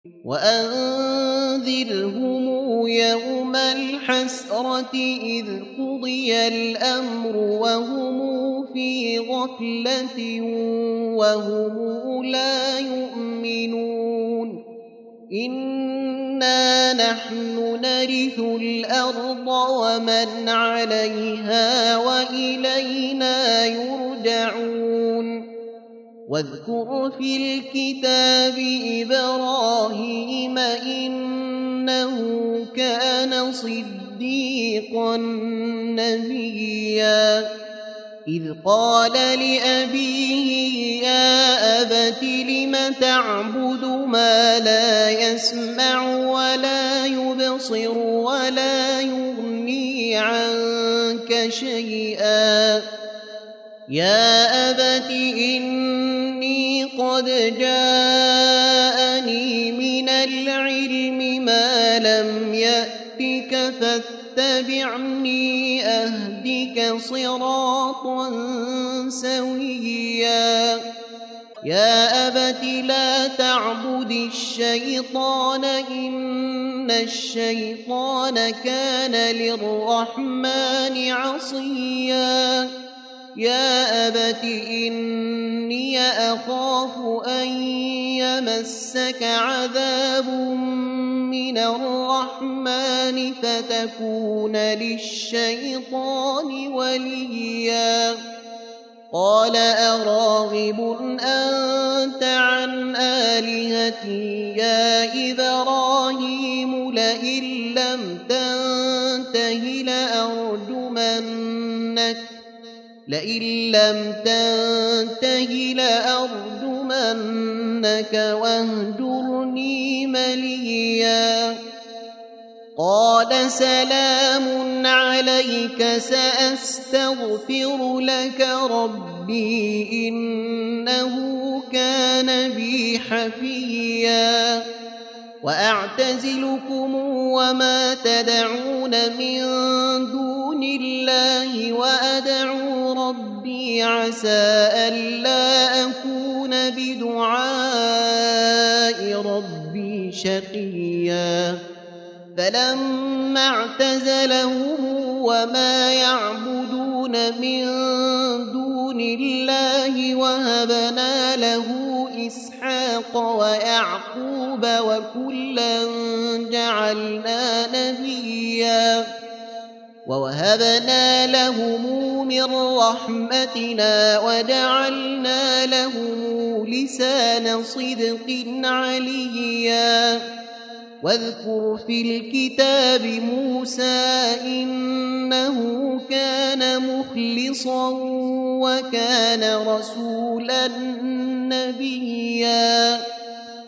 وأنذرهم يوم الحسرة إذ قضي الأمر وهم في غفلة وهم لا يؤمنون إنا نحن نرث الأرض ومن عليها وإلينا يرجعون واذكر في الكتاب إبراهيم إنه كان صديقا نبيا إذ قال لأبيه يا أبت لم تعبد ما لا يسمع ولا يبصر ولا يغني عنك شيئا يا أبت إني قد جاءني من العلم ما لم يأتك فاتبعني أهدك صراطا سويا يا أبت لا تعبد الشيطان إن الشيطان كان للرحمن عصيا يا أبت إني أخاف أن يمسك عذاب من الرحمن فتكون للشيطان وليا قال أراغب أنت عن آلهتي يا إبراهيم لئن لم تنته لأرجمنك واهجرني مليا قال سلام عليك سأستغفر لك ربي إنه كان بي حفيا وأعتزلكم وما تدعون من دون الله وأدعو ربي عسى ألا أكون بدعاء ربي شقيا فلما اعتزلهم وما يعبدون من دون الله وهبنا له إسحاق ويعقوب وكلا جعلنا نبيا ووهبنا لهم من رحمتنا وجعلنا لهم لسان صدق عليا واذكر في الكتاب موسى إنه كان مخلصا وكان رسولا نبيا